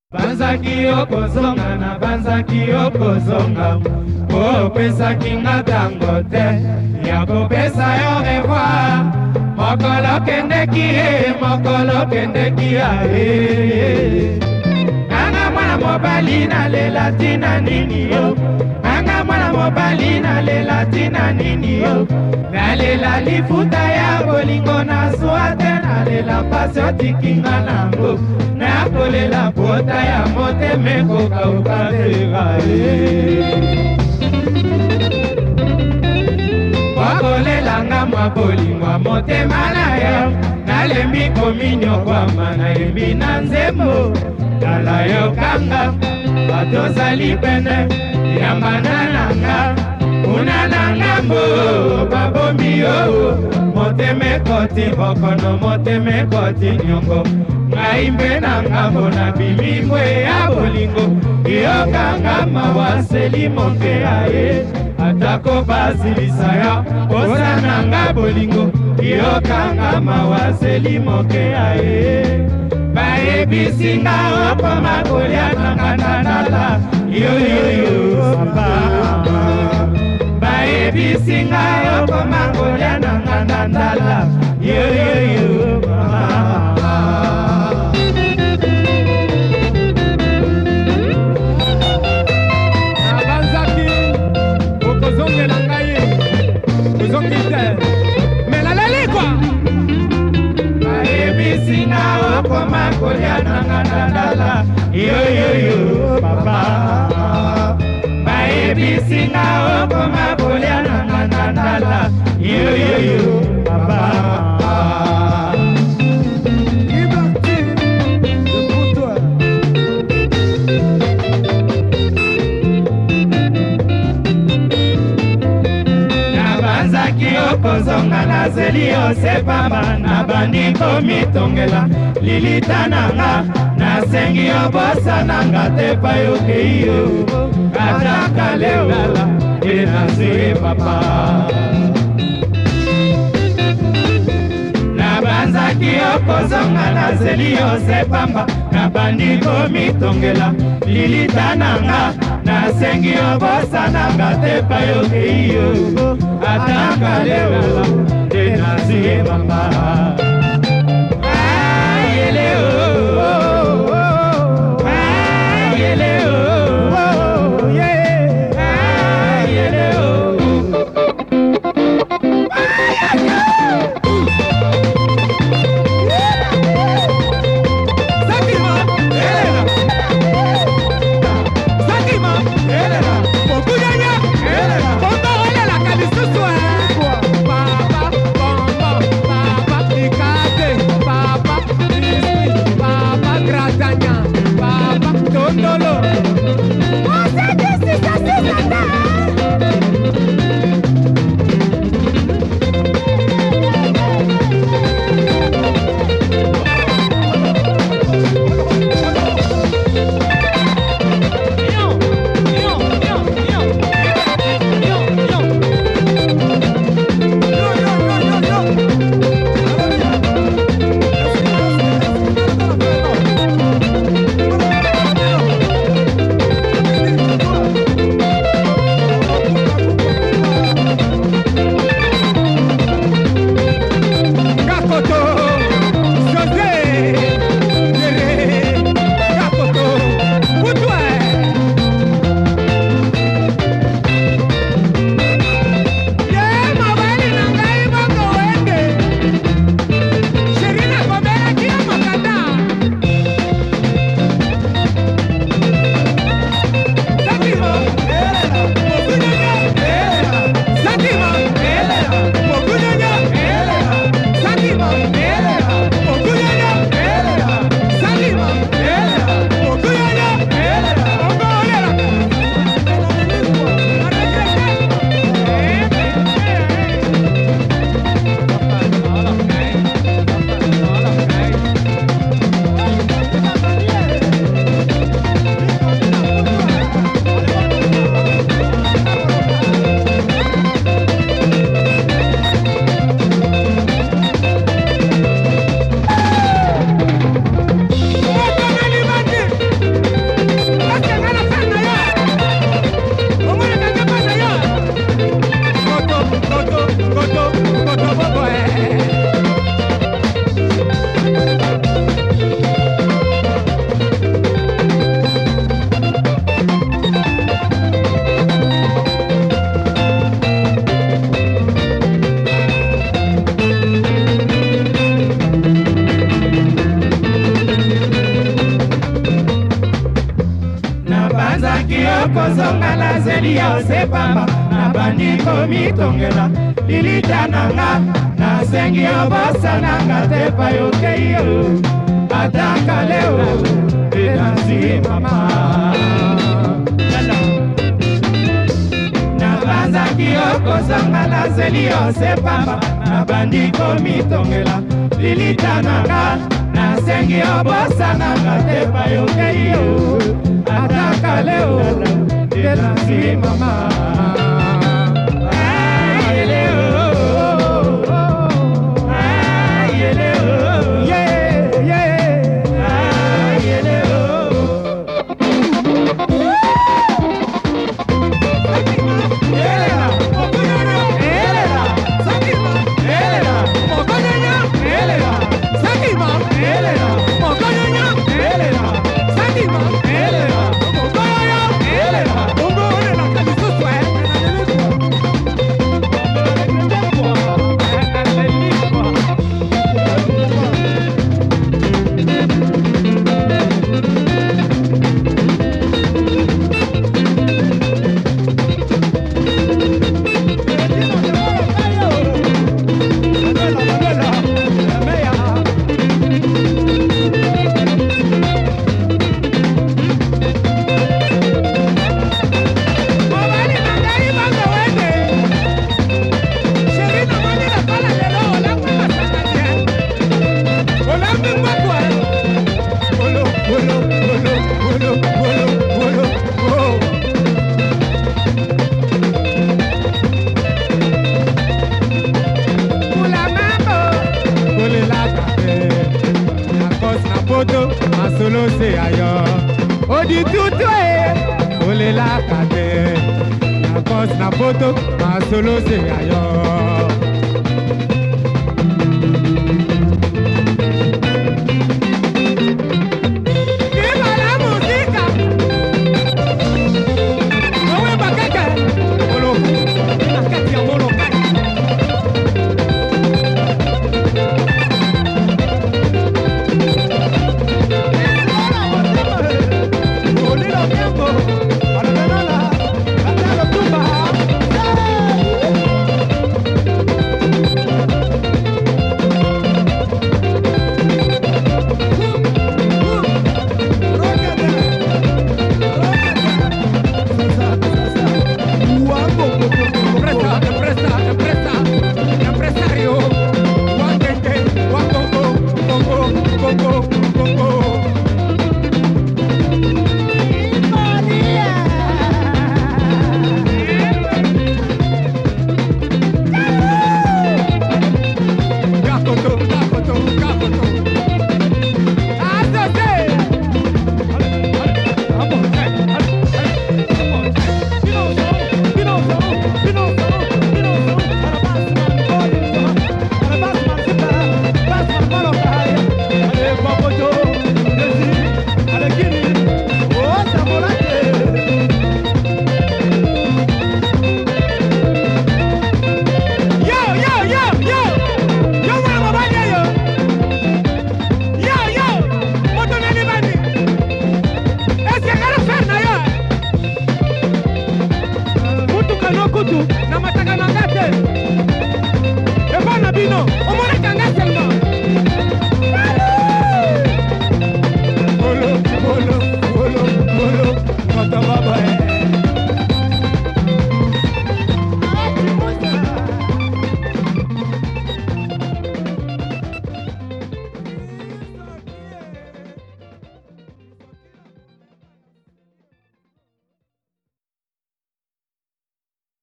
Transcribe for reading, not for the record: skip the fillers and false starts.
Banzaki okozonga na banzaki okozonga opesaki nga tango te ya kopesa yo revoir. Mokolo kendeki mokolo kendeki Nanga mwana mobali na lela tina nini yo. Nanga mwana mobali na lela tina nini yo. Nalela lifuta ya bolingo na swate nalela pasi otikinga nango. Nakolela bota ya moteme kokauka tega wakolelanga mwa bolingo motema na yo. Nalembi kominyo kwamba nayembi na nzembo. Tala yo kanga batozali pene yambana nanga una nanga mbo babombi yo. Moteme koti bokono moteme koti nyongo ngai mpe nanga mbona bimimwe ya bolingo yokanga mawaseli moke aye atako basilisa ya posa nanga bolingo yokanga mawaseli moke aye bayebisinga okoma kolia nanga nandala yoyoyo papa bayebisinga okoma kolia nanga nandala yoyoyo papa yoyoyo papa bayebisinga okoma kolia nanga nandala yoyoyo papa nabanzaki okozonga nazeli osepamba nabandi komitongela lilita nanga nasengi obosa nanga te payokei yo kataka leolala enazwi papa nabanzaki okozonga nazeli osepamba nabandi komitongela lilita nanga nasengi obosa nanga te payokei yo kataka leolala enazwi papa soki okozonga nazeli yo se pamba nabandi komitongela lilita nanga nasengi yo bosananga te payokei yo ataka leo etanzi mama nabanzaki okozonga nazeli yo se pamba nabandi komitongela lilita nanga nasengi yo bosananga te payokei yo ataka leo etanzi mama Solo se ayo odi tutu ole la kate na pos na poto ma solo se ayo